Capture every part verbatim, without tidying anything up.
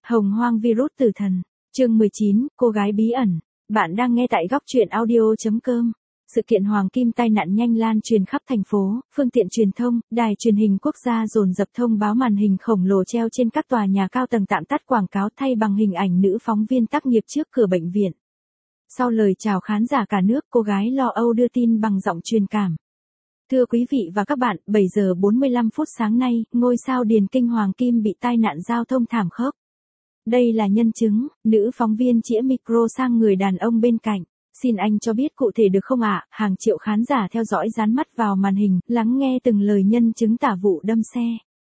Hồng hoang virus tử thần. Chương mười chín, cô gái bí ẩn. Bạn đang nghe tại góc truyện audio.com. Sự kiện Hoàng Kim tai nạn nhanh lan truyền khắp thành phố, phương tiện truyền thông, đài truyền hình quốc gia dồn dập thông báo màn hình khổng lồ treo trên các tòa nhà cao tầng tạm tắt quảng cáo thay bằng hình ảnh nữ phóng viên tác nghiệp trước cửa bệnh viện. Sau lời chào khán giả cả nước, cô gái lo âu đưa tin bằng giọng truyền cảm. Thưa quý vị và các bạn, bảy giờ bốn mươi lăm phút sáng nay, ngôi sao điền kinh Hoàng Kim bị tai nạn giao thông thảm khốc. Đây là nhân chứng, nữ phóng viên chĩa micro sang người đàn ông bên cạnh. Xin anh cho biết cụ thể được không ạ? Hàng triệu khán giả theo dõi dán mắt vào màn hình, lắng nghe từng lời nhân chứng tả vụ đâm xe.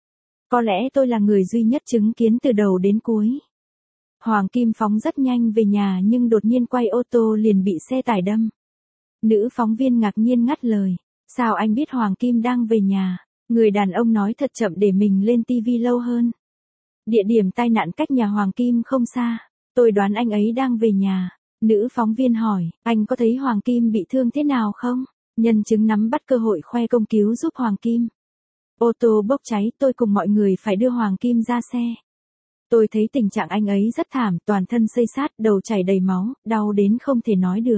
Có lẽ tôi là người duy nhất chứng kiến từ đầu đến cuối. Hoàng Kim phóng rất nhanh về nhà nhưng đột nhiên quay ô tô liền bị xe tải đâm. Nữ phóng viên ngạc nhiên ngắt lời. Sao anh biết Hoàng Kim đang về nhà? Người đàn ông nói thật chậm để mình lên tivi lâu hơn. Địa điểm tai nạn cách nhà Hoàng Kim không xa. Tôi đoán anh ấy đang về nhà. Nữ phóng viên hỏi, anh có thấy Hoàng Kim bị thương thế nào không? Nhân chứng nắm bắt cơ hội khoe công cứu giúp Hoàng Kim. Ô tô bốc cháy, tôi cùng mọi người phải đưa Hoàng Kim ra xe. Tôi thấy tình trạng anh ấy rất thảm, toàn thân xây xát, đầu chảy đầy máu, đau đến không thể nói được.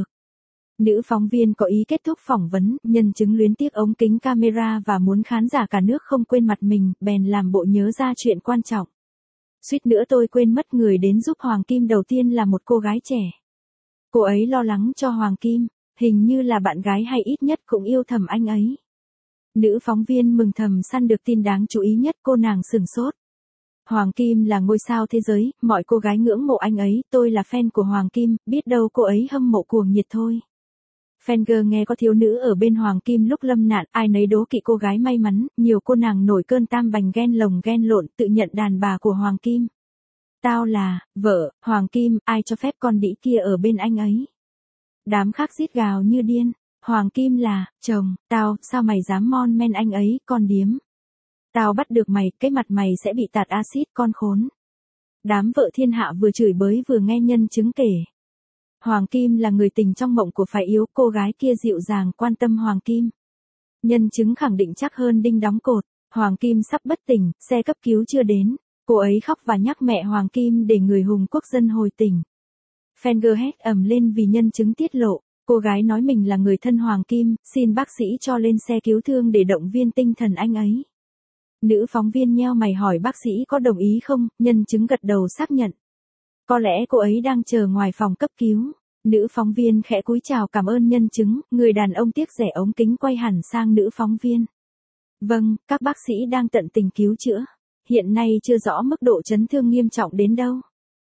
Nữ phóng viên có ý kết thúc phỏng vấn, nhân chứng luyến tiếc ống kính camera và muốn khán giả cả nước không quên mặt mình, bèn làm bộ nhớ ra chuyện quan trọng. Suýt nữa tôi quên mất người đến giúp Hoàng Kim đầu tiên là một cô gái trẻ. Cô ấy lo lắng cho Hoàng Kim, hình như là bạn gái hay ít nhất cũng yêu thầm anh ấy. Nữ phóng viên mừng thầm săn được tin đáng chú ý nhất, cô nàng sửng sốt. Hoàng Kim là ngôi sao thế giới, mọi cô gái ngưỡng mộ anh ấy, tôi là fan của Hoàng Kim, biết đâu cô ấy hâm mộ cuồng nhiệt thôi. Fanger nghe có thiếu nữ ở bên Hoàng Kim lúc lâm nạn, ai nấy đố kỵ cô gái may mắn, nhiều cô nàng nổi cơn tam bành ghen lồng ghen lộn tự nhận đàn bà của Hoàng Kim. Tao là, vợ, Hoàng Kim, ai cho phép con đĩ kia ở bên anh ấy. Đám khác rít gào như điên, Hoàng Kim là, chồng, tao, sao mày dám mon men anh ấy, con điếm. Tao bắt được mày, cái mặt mày sẽ bị tạt axit, con khốn. Đám vợ thiên hạ vừa chửi bới vừa nghe nhân chứng kể. Hoàng Kim là người tình trong mộng của Phái Yếu, cô gái kia dịu dàng quan tâm Hoàng Kim. Nhân chứng khẳng định chắc hơn đinh đóng cột, Hoàng Kim sắp bất tỉnh, xe cấp cứu chưa đến. Cô ấy khóc và nhắc mẹ Hoàng Kim để người hùng quốc dân hồi tỉnh. Fanger hét ầm lên vì nhân chứng tiết lộ, cô gái nói mình là người thân Hoàng Kim, xin bác sĩ cho lên xe cứu thương để động viên tinh thần anh ấy. Nữ phóng viên nheo mày hỏi bác sĩ có đồng ý không, nhân chứng gật đầu xác nhận. Có lẽ cô ấy đang chờ ngoài phòng cấp cứu. Nữ phóng viên khẽ cúi chào cảm ơn nhân chứng, người đàn ông tiếc rẻ ống kính quay hẳn sang nữ phóng viên. Vâng, các bác sĩ đang tận tình cứu chữa. Hiện nay chưa rõ mức độ chấn thương nghiêm trọng đến đâu.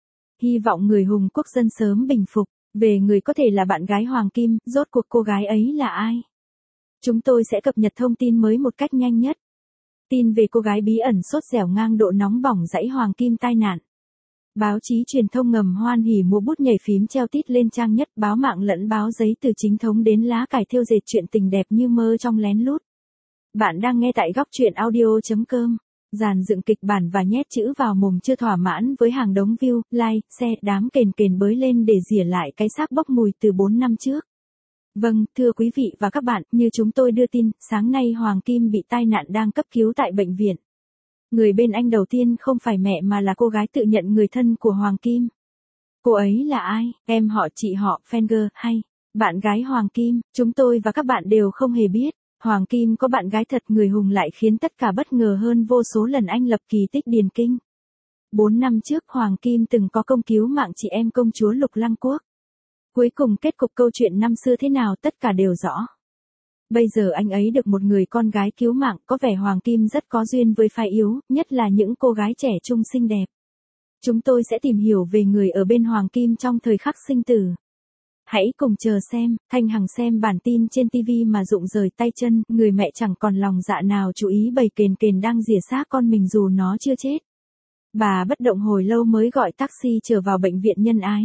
Hy vọng người hùng quốc dân sớm bình phục. Về người có thể là bạn gái Hoàng Kim, rốt cuộc cô gái ấy là ai? Chúng tôi sẽ cập nhật thông tin mới một cách nhanh nhất. Tin về cô gái bí ẩn sốt dẻo ngang độ nóng bỏng dãy Hoàng Kim tai nạn. Báo chí truyền thông ngầm hoan hỉ mua bút nhảy phím treo tít lên trang nhất, báo mạng lẫn báo giấy từ chính thống đến lá cải thêu dệt chuyện tình đẹp như mơ trong lén lút. Bạn đang nghe tại góc truyện audio.com. Dàn dựng kịch bản và nhét chữ vào mồm chưa thỏa mãn với hàng đống view, like, share, đám kền kền bới lên để rỉa lại cái xác bốc mùi từ bốn năm trước. Vâng, thưa quý vị và các bạn, như chúng tôi đưa tin, sáng nay Hoàng Kim bị tai nạn đang cấp cứu tại bệnh viện. Người bên anh đầu tiên không phải mẹ mà là cô gái tự nhận người thân của Hoàng Kim. Cô ấy là ai? Em họ, chị họ, Fanger, hay bạn gái Hoàng Kim? Chúng tôi và các bạn đều không hề biết. Hoàng Kim có bạn gái thật, người hùng lại khiến tất cả bất ngờ hơn vô số lần anh lập kỳ tích điền kinh. Bốn năm trước Hoàng Kim từng có công cứu mạng chị em công chúa Lục Lăng Quốc. Cuối cùng kết cục câu chuyện năm xưa thế nào tất cả đều rõ. Bây giờ anh ấy được một người con gái cứu mạng, có vẻ Hoàng Kim rất có duyên với Phái Yếu, nhất là những cô gái trẻ trung xinh đẹp. Chúng tôi sẽ tìm hiểu về người ở bên Hoàng Kim trong thời khắc sinh tử. Hãy cùng chờ xem, Thanh Hằng xem bản tin trên ti vi mà rụng rời tay chân, người mẹ chẳng còn lòng dạ nào chú ý bầy kền kền đang rỉa xác con mình dù nó chưa chết. Bà bất động hồi lâu mới gọi taxi trở vào bệnh viện nhân ái.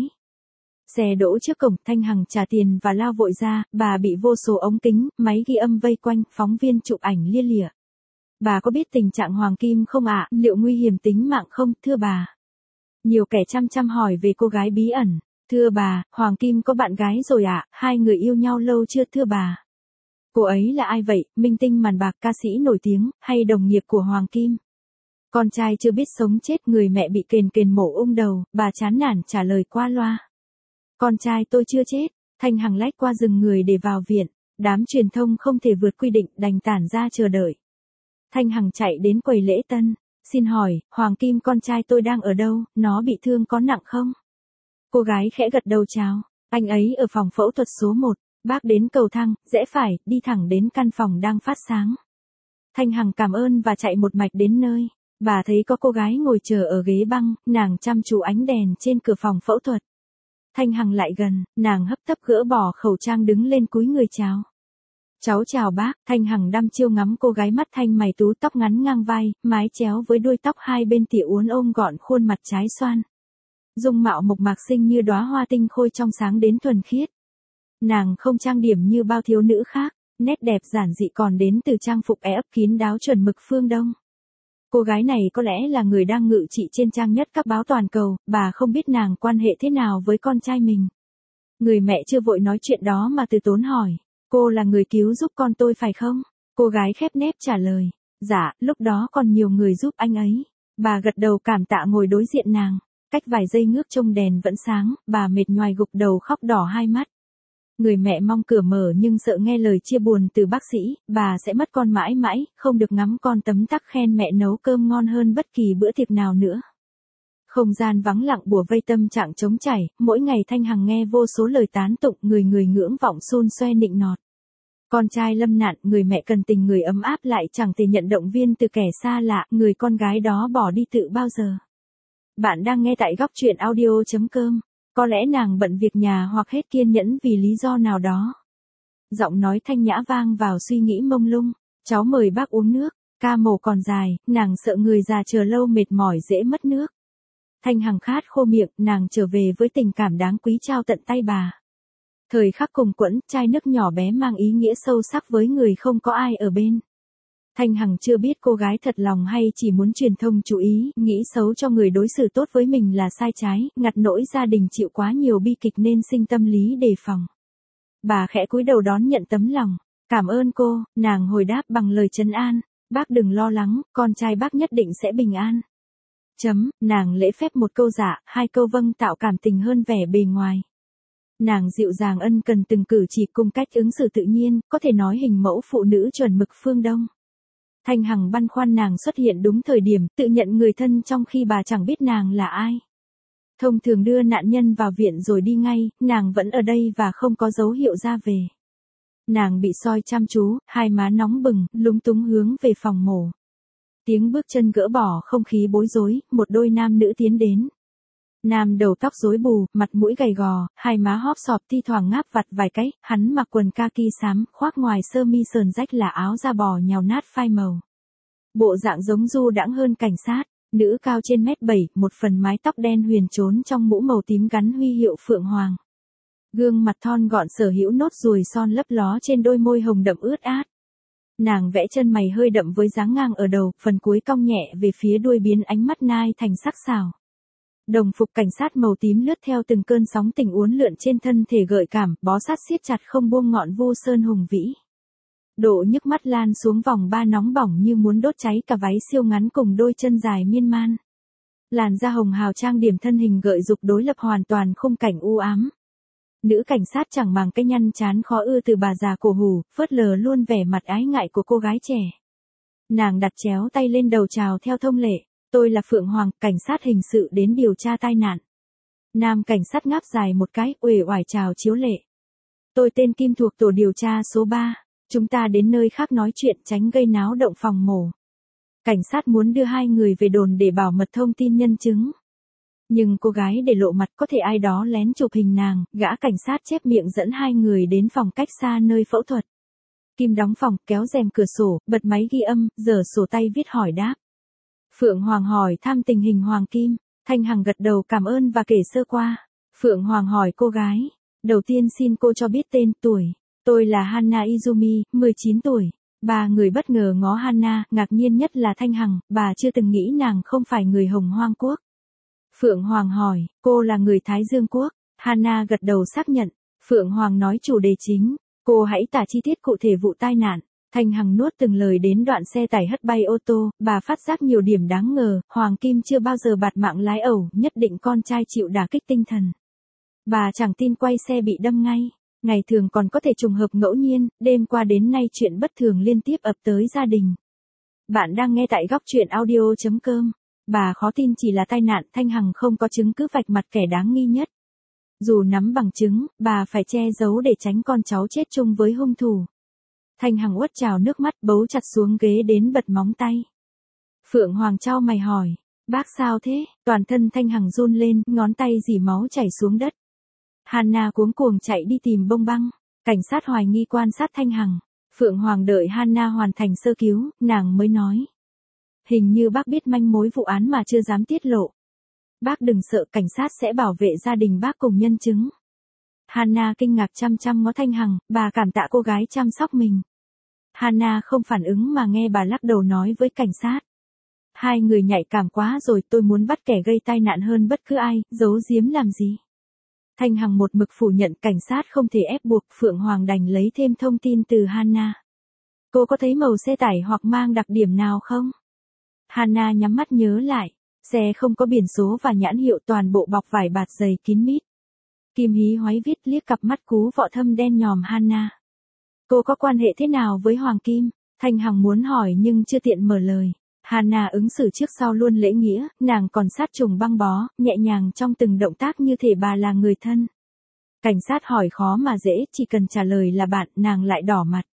Xe đỗ trước cổng, Thanh Hằng trả tiền và lao vội ra, bà bị vô số ống kính, máy ghi âm vây quanh, phóng viên chụp ảnh lia lịa. Bà có biết tình trạng Hoàng Kim không ạ, liệu nguy hiểm tính mạng không, thưa bà? Nhiều kẻ chăm chăm hỏi về cô gái bí ẩn. Thưa bà, Hoàng Kim có bạn gái rồi ạ, à? Hai người yêu nhau lâu chưa thưa bà? Cô ấy là ai vậy, minh tinh màn bạc, ca sĩ nổi tiếng, hay đồng nghiệp của Hoàng Kim? Con trai chưa biết sống chết, người mẹ bị kền kền mổ ung đầu, bà chán nản trả lời qua loa. Con trai tôi chưa chết. Thanh Hằng lách qua rừng người để vào viện. Đám truyền thông không thể vượt quy định, đành tản ra chờ đợi. Thanh Hằng chạy đến quầy lễ tân. Xin hỏi, Hoàng Kim con trai tôi đang ở đâu, nó bị thương có nặng không? Cô gái khẽ gật đầu chào. Anh ấy ở phòng phẫu thuật số một. Bác đến cầu thang, rẽ phải, đi thẳng đến căn phòng đang phát sáng. Thanh Hằng cảm ơn và chạy một mạch đến nơi. Bà thấy có cô gái ngồi chờ ở ghế băng, nàng chăm chú ánh đèn trên cửa phòng phẫu thuật. Thanh Hằng lại gần, nàng hấp tấp gỡ bỏ khẩu trang đứng lên cúi người chào. Cháu chào bác. Thanh Hằng đăm chiêu ngắm cô gái mắt thanh mày tú, tóc ngắn ngang vai, mái chéo với đuôi tóc hai bên tỉa uốn ôm gọn, khuôn mặt trái xoan. Dung mạo mộc mạc xinh như đóa hoa tinh khôi trong sáng đến thuần khiết. Nàng không trang điểm như bao thiếu nữ khác, nét đẹp giản dị còn đến từ trang phục é ấp kín đáo chuẩn mực phương Đông. Cô gái này có lẽ là người đang ngự trị trên trang nhất các báo toàn cầu, bà không biết nàng quan hệ thế nào với con trai mình. Người mẹ chưa vội nói chuyện đó mà từ tốn hỏi, cô là người cứu giúp con tôi phải không? Cô gái khép nép trả lời, dạ, lúc đó còn nhiều người giúp anh ấy. Bà gật đầu cảm tạ ngồi đối diện nàng, cách vài giây ngước trông đèn vẫn sáng, bà mệt nhoài gục đầu khóc đỏ hai mắt. Người mẹ mong cửa mở nhưng sợ nghe lời chia buồn từ bác sĩ, bà sẽ mất con mãi mãi, không được ngắm con tấm tắc khen mẹ nấu cơm ngon hơn bất kỳ bữa tiệc nào nữa. Không gian vắng lặng bủa vây tâm trạng trống chảy, mỗi ngày Thanh Hằng nghe vô số lời tán tụng, người người ngưỡng vọng xôn xoe nịnh nọt. Con trai lâm nạn, người mẹ cần tình người ấm áp lại chẳng thể nhận động viên từ kẻ xa lạ, người con gái đó bỏ đi tự bao giờ. Bạn đang nghe tại góc truyện audio chấm com. Có lẽ nàng bận việc nhà hoặc hết kiên nhẫn vì lý do nào đó. Giọng nói thanh nhã vang vào suy nghĩ mông lung. Cháu mời bác uống nước, ca mổ còn dài, nàng sợ người già chờ lâu mệt mỏi dễ mất nước. Thanh Hằng khát khô miệng, nàng trở về với tình cảm đáng quý trao tận tay bà. Thời khắc cùng quẫn, chai nước nhỏ bé mang ý nghĩa sâu sắc với người không có ai ở bên. Thanh Hằng chưa biết cô gái thật lòng hay chỉ muốn truyền thông chú ý, nghĩ xấu cho người đối xử tốt với mình là sai trái, ngặt nỗi gia đình chịu quá nhiều bi kịch nên sinh tâm lý đề phòng. Bà khẽ cúi đầu đón nhận tấm lòng. Cảm ơn cô, nàng hồi đáp bằng lời trấn an. Bác đừng lo lắng, con trai bác nhất định sẽ bình an. Chấm, nàng lễ phép một câu dạ, hai câu vâng tạo cảm tình hơn vẻ bề ngoài. Nàng dịu dàng ân cần từng cử chỉ cùng cách ứng xử tự nhiên, có thể nói hình mẫu phụ nữ chuẩn mực phương Đông. Thanh Hằng băn khoăn nàng xuất hiện đúng thời điểm, tự nhận người thân trong khi bà chẳng biết nàng là ai. Thông thường đưa nạn nhân vào viện rồi đi ngay, nàng vẫn ở đây và không có dấu hiệu ra về. Nàng bị soi chăm chú, hai má nóng bừng, lúng túng hướng về phòng mổ. Tiếng bước chân gỡ bỏ không khí bối rối, một đôi nam nữ tiến đến. Nam đầu tóc rối bù, mặt mũi gầy gò, hai má hóp sọp thi thoảng ngáp vặt vài cái, hắn mặc quần kaki xám, khoác ngoài sơ mi sờn rách là áo da bò nhào nát phai màu. Bộ dạng giống du đãng hơn cảnh sát, nữ cao trên mét bảy, một phần mái tóc đen huyền trốn trong mũ màu tím gắn huy hiệu Phượng Hoàng. Gương mặt thon gọn sở hữu nốt ruồi son lấp ló trên đôi môi hồng đậm ướt át. Nàng vẽ chân mày hơi đậm với dáng ngang ở đầu, phần cuối cong nhẹ về phía đuôi biến ánh mắt nai thành sắc sảo. Đồng phục cảnh sát màu tím lướt theo từng cơn sóng tình uốn lượn trên thân thể gợi cảm, bó sát siết chặt không buông ngọn vu sơn hùng vĩ. Độ nhức mắt lan xuống vòng ba nóng bỏng như muốn đốt cháy cả váy siêu ngắn cùng đôi chân dài miên man. Làn da hồng hào trang điểm thân hình gợi dục đối lập hoàn toàn khung cảnh u ám. Nữ cảnh sát chẳng màng cái nhăn chán khó ưa từ bà già cổ hủ, phớt lờ luôn vẻ mặt ái ngại của cô gái trẻ. Nàng đặt chéo tay lên đầu chào theo thông lệ. Tôi là Phượng Hoàng, cảnh sát hình sự đến điều tra tai nạn. Nam cảnh sát ngáp dài một cái, uể oải chào chiếu lệ. Tôi tên Kim thuộc tổ điều tra số ba. Chúng ta đến nơi khác nói chuyện tránh gây náo động phòng mổ. Cảnh sát muốn đưa hai người về đồn để bảo mật thông tin nhân chứng. Nhưng cô gái để lộ mặt có thể ai đó lén chụp hình nàng, gã cảnh sát chép miệng dẫn hai người đến phòng cách xa nơi phẫu thuật. Kim đóng phòng, kéo rèm cửa sổ, bật máy ghi âm, giở sổ tay viết hỏi đáp. Phượng Hoàng hỏi thăm tình hình Hoàng Kim, Thanh Hằng gật đầu cảm ơn và kể sơ qua. Phượng Hoàng hỏi cô gái, đầu tiên xin cô cho biết tên, tuổi. Tôi là Hana Izumi, mười chín tuổi. Ba người bất ngờ ngó Hana, ngạc nhiên nhất là Thanh Hằng, bà chưa từng nghĩ nàng không phải người Hồng Hoang Quốc. Phượng Hoàng hỏi, cô là người Thái Dương Quốc. Hana gật đầu xác nhận. Phượng Hoàng nói chủ đề chính, cô hãy tả chi tiết cụ thể vụ tai nạn. Thanh Hằng nuốt từng lời đến đoạn xe tải hất bay ô tô, bà phát giác nhiều điểm đáng ngờ, Hoàng Kim chưa bao giờ bạt mạng lái ẩu, nhất định con trai chịu đả kích tinh thần. Bà chẳng tin quay xe bị đâm ngay, ngày thường còn có thể trùng hợp ngẫu nhiên, đêm qua đến nay chuyện bất thường liên tiếp ập tới gia đình. Bạn đang nghe tại góc truyện audio.com. Bà khó tin chỉ là tai nạn, Thanh Hằng không có chứng cứ vạch mặt kẻ đáng nghi nhất. Dù nắm bằng chứng, bà phải che giấu để tránh con cháu chết chung với hung thủ. Thanh Hằng uất trào nước mắt bấu chặt xuống ghế đến bật móng tay. Phượng Hoàng chau mày hỏi, bác sao thế? Toàn thân Thanh Hằng run lên, ngón tay dỉ máu chảy xuống đất. Hana cuống cuồng chạy đi tìm bông băng. Cảnh sát hoài nghi quan sát Thanh Hằng. Phượng Hoàng đợi Hana hoàn thành sơ cứu, nàng mới nói. Hình như bác biết manh mối vụ án mà chưa dám tiết lộ. Bác đừng sợ, cảnh sát sẽ bảo vệ gia đình bác cùng nhân chứng. Hana kinh ngạc chăm chăm ngó Thanh Hằng, bà cảm tạ cô gái chăm sóc mình. Hana không phản ứng mà nghe bà lắc đầu nói với cảnh sát. Hai người nhạy cảm quá rồi, tôi muốn bắt kẻ gây tai nạn hơn bất cứ ai, giấu giếm làm gì. Thanh Hằng một mực phủ nhận, cảnh sát không thể ép buộc, Phượng Hoàng đành lấy thêm thông tin từ Hana. Cô có thấy màu xe tải hoặc mang đặc điểm nào không? Hana nhắm mắt nhớ lại, xe không có biển số và nhãn hiệu, toàn bộ bọc vải bạt dày kín mít. Kim hí hoáy viết liếc cặp mắt cú vọ thâm đen nhòm Hana. Cô có quan hệ thế nào với Hoàng Kim? Thanh Hằng muốn hỏi nhưng chưa tiện mở lời. Hana ứng xử trước sau luôn lễ nghĩa, nàng còn sát trùng băng bó, nhẹ nhàng trong từng động tác như thể bà là người thân. Cảnh sát hỏi khó mà dễ, chỉ cần trả lời là bạn, nàng lại đỏ mặt.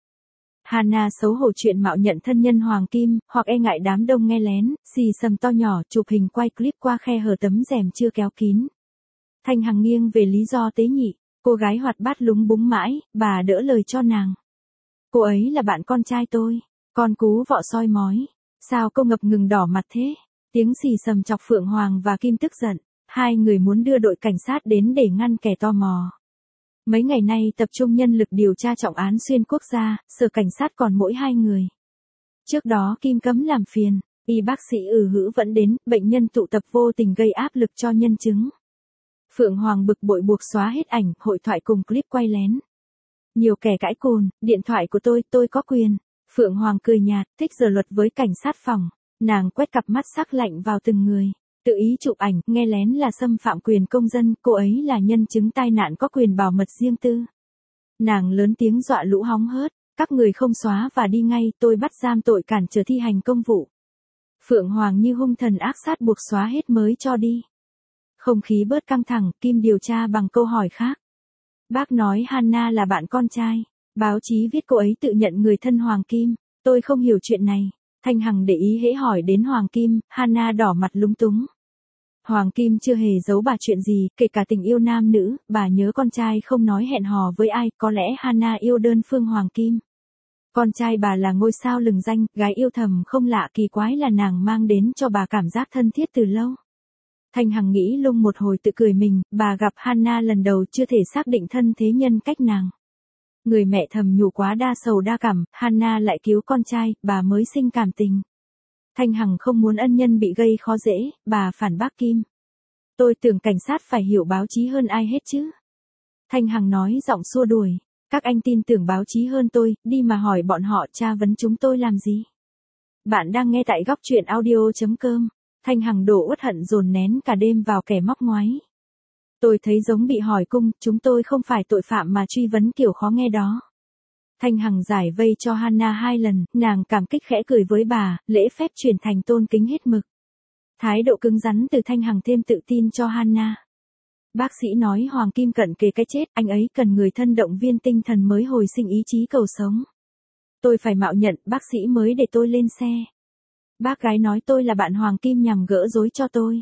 Hana xấu hổ chuyện mạo nhận thân nhân Hoàng Kim, hoặc e ngại đám đông nghe lén, xì xầm to nhỏ chụp hình quay clip qua khe hở tấm rèm chưa kéo kín. Thanh Hằng nghiêng về lý do tế nhị, cô gái hoạt bát lúng búng mãi, bà đỡ lời cho nàng. Cô ấy là bạn con trai tôi, con cú vọ soi mói. Sao cô ngập ngừng đỏ mặt thế? Tiếng xì xầm chọc Phượng Hoàng và Kim tức giận. Hai người muốn đưa đội cảnh sát đến để ngăn kẻ tò mò. Mấy ngày nay tập trung nhân lực điều tra trọng án xuyên quốc gia, sở cảnh sát còn mỗi hai người. Trước đó Kim cấm làm phiền, y bác sĩ ừ hữ vẫn đến, bệnh nhân tụ tập vô tình gây áp lực cho nhân chứng. Phượng Hoàng bực bội buộc xóa hết ảnh, hội thoại cùng clip quay lén. Nhiều kẻ cãi cồn, điện thoại của tôi, tôi có quyền. Phượng Hoàng cười nhạt, thích giở luật với cảnh sát phòng. Nàng quét cặp mắt sắc lạnh vào từng người. Tự ý chụp ảnh, nghe lén là xâm phạm quyền công dân, cô ấy là nhân chứng tai nạn có quyền bảo mật riêng tư. Nàng lớn tiếng dọa lũ hóng hớt, các người không xóa và đi ngay, tôi bắt giam tội cản trở thi hành công vụ. Phượng Hoàng như hung thần ác sát buộc xóa hết mới cho đi. Không khí bớt căng thẳng, Kim điều tra bằng câu hỏi khác. Bác nói Hana là bạn con trai. Báo chí viết cô ấy tự nhận người thân Hoàng Kim. Tôi không hiểu chuyện này. Thanh Hằng để ý hễ hỏi đến Hoàng Kim, Hana đỏ mặt lúng túng. Hoàng Kim chưa hề giấu bà chuyện gì, kể cả tình yêu nam nữ, bà nhớ con trai không nói hẹn hò với ai, có lẽ Hana yêu đơn phương Hoàng Kim. Con trai bà là ngôi sao lừng danh, gái yêu thầm không lạ, kỳ quái là nàng mang đến cho bà cảm giác thân thiết từ lâu. Thanh Hằng nghĩ lung một hồi tự cười mình, bà gặp Hana lần đầu chưa thể xác định thân thế nhân cách nàng. Người mẹ thầm nhủ quá đa sầu đa cảm, Hana lại cứu con trai, bà mới sinh cảm tình. Thanh Hằng không muốn ân nhân bị gây khó dễ, bà phản bác Kim. Tôi tưởng cảnh sát phải hiểu báo chí hơn ai hết chứ. Thanh Hằng nói giọng xua đuổi. Các anh tin tưởng báo chí hơn tôi, đi mà hỏi bọn họ tra vấn chúng tôi làm gì. Bạn đang nghe tại góc truyện audio.com. Thanh Hằng đổ uất hận dồn nén cả đêm vào kẻ móc ngoái. Tôi thấy giống bị hỏi cung, chúng tôi không phải tội phạm mà truy vấn kiểu khó nghe đó. Thanh Hằng giải vây cho Hana hai lần, nàng cảm kích khẽ cười với bà, lễ phép chuyển thành tôn kính hết mực. Thái độ cứng rắn từ Thanh Hằng thêm tự tin cho Hana. Bác sĩ nói Hoàng Kim cận kề cái chết, anh ấy cần người thân động viên tinh thần mới hồi sinh ý chí cầu sống. Tôi phải mạo nhận, bác sĩ mới để tôi lên xe. Bác gái nói tôi là bạn Hoàng Kim nhằm gỡ rối cho tôi.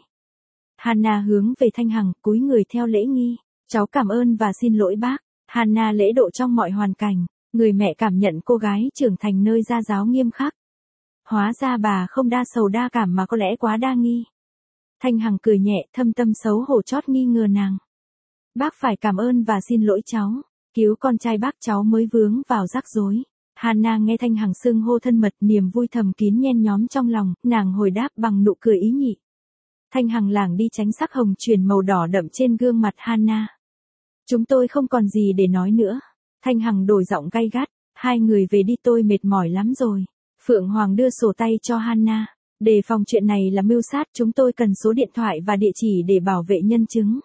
Hana hướng về Thanh Hằng, cúi người theo lễ nghi. Cháu cảm ơn và xin lỗi bác. Hana lễ độ trong mọi hoàn cảnh. Người mẹ cảm nhận cô gái trưởng thành nơi gia giáo nghiêm khắc. Hóa ra bà không đa sầu đa cảm mà có lẽ quá đa nghi. Thanh Hằng cười nhẹ, thâm tâm xấu hổ chót nghi ngờ nàng. Bác phải cảm ơn và xin lỗi cháu. Cứu con trai bác cháu mới vướng vào rắc rối. Hana nghe Thanh Hằng xưng hô thân mật, niềm vui thầm kín nhen nhóm trong lòng, nàng hồi đáp bằng nụ cười ý nhị. Thanh Hằng lảng đi tránh sắc hồng chuyển màu đỏ đậm trên gương mặt Hana. Chúng tôi không còn gì để nói nữa. Thanh Hằng đổi giọng gay gắt. Hai người về đi, tôi mệt mỏi lắm rồi. Phượng Hoàng đưa sổ tay cho Hana. Đề phòng chuyện này là mưu sát, chúng tôi cần số điện thoại và địa chỉ để bảo vệ nhân chứng.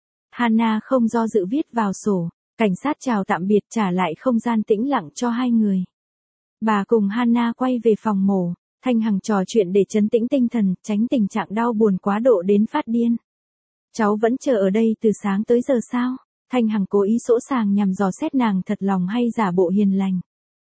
Hana không do dự viết vào sổ. Cảnh sát chào tạm biệt, trả lại không gian tĩnh lặng cho hai người. Bà cùng Hana quay về phòng mổ. Thanh Hằng trò chuyện để trấn tĩnh tinh thần, tránh tình trạng đau buồn quá độ đến phát điên. Cháu vẫn chờ ở đây từ sáng tới giờ sao? Thanh Hằng cố ý sỗ sàng nhằm dò xét nàng thật lòng hay giả bộ hiền lành.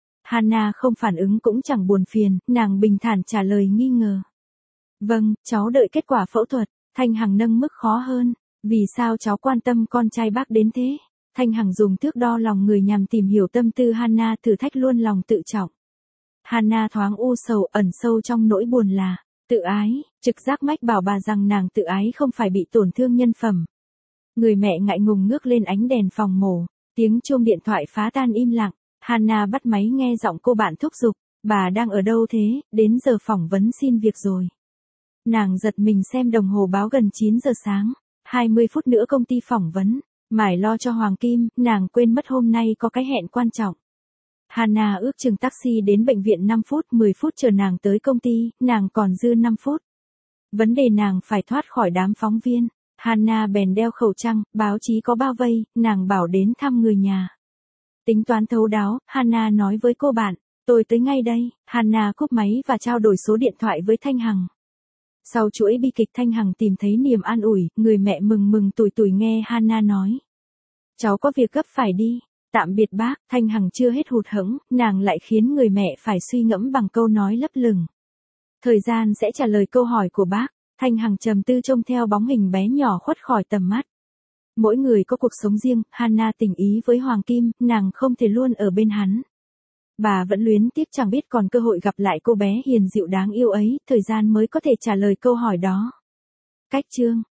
Hana không phản ứng cũng chẳng buồn phiền, nàng bình thản trả lời nghi ngờ. Vâng, cháu đợi kết quả phẫu thuật. Thanh Hằng nâng mức khó hơn. Vì sao cháu quan tâm con trai bác đến thế? Thanh Hằng dùng thước đo lòng người nhằm tìm hiểu tâm tư Hana, thử thách luôn lòng tự trọng. Hana thoáng u sầu, ẩn sâu trong nỗi buồn là tự ái. Trực giác mách bảo bà rằng nàng tự ái không phải bị tổn thương nhân phẩm. Người mẹ ngại ngùng ngước lên ánh đèn phòng mổ. Tiếng chuông điện thoại phá tan im lặng. Hana bắt máy nghe giọng cô bạn thúc giục. Bà đang ở đâu thế? Đến giờ phỏng vấn xin việc rồi. Nàng giật mình xem đồng hồ báo gần chín giờ sáng. hai mươi phút nữa công ty phỏng vấn. Mải lo cho Hoàng Kim, nàng quên mất hôm nay có cái hẹn quan trọng. Hana ước chừng taxi đến bệnh viện năm phút, mười phút chờ nàng tới công ty, nàng còn dư năm phút. Vấn đề nàng phải thoát khỏi đám phóng viên. Hana bèn đeo khẩu trang, báo chí có bao vây, nàng bảo đến thăm người nhà. Tính toán thấu đáo, Hana nói với cô bạn, tôi tới ngay đây. Hana cúp máy và trao đổi số điện thoại với Thanh Hằng. Sau chuỗi bi kịch, Thanh Hằng tìm thấy niềm an ủi, người mẹ mừng mừng tủi tủi nghe Hana nói. Cháu có việc gấp phải đi. Tạm biệt bác. Thanh Hằng chưa hết hụt hẫng, nàng lại khiến người mẹ phải suy ngẫm bằng câu nói lấp lửng. Thời gian sẽ trả lời câu hỏi của bác. Thanh Hằng trầm tư trông theo bóng hình bé nhỏ khuất khỏi tầm mắt. Mỗi người có cuộc sống riêng, Hana tình ý với Hoàng Kim, nàng không thể luôn ở bên hắn. Bà vẫn luyến tiếc chẳng biết còn cơ hội gặp lại cô bé hiền dịu đáng yêu ấy, thời gian mới có thể trả lời câu hỏi đó. Cách chương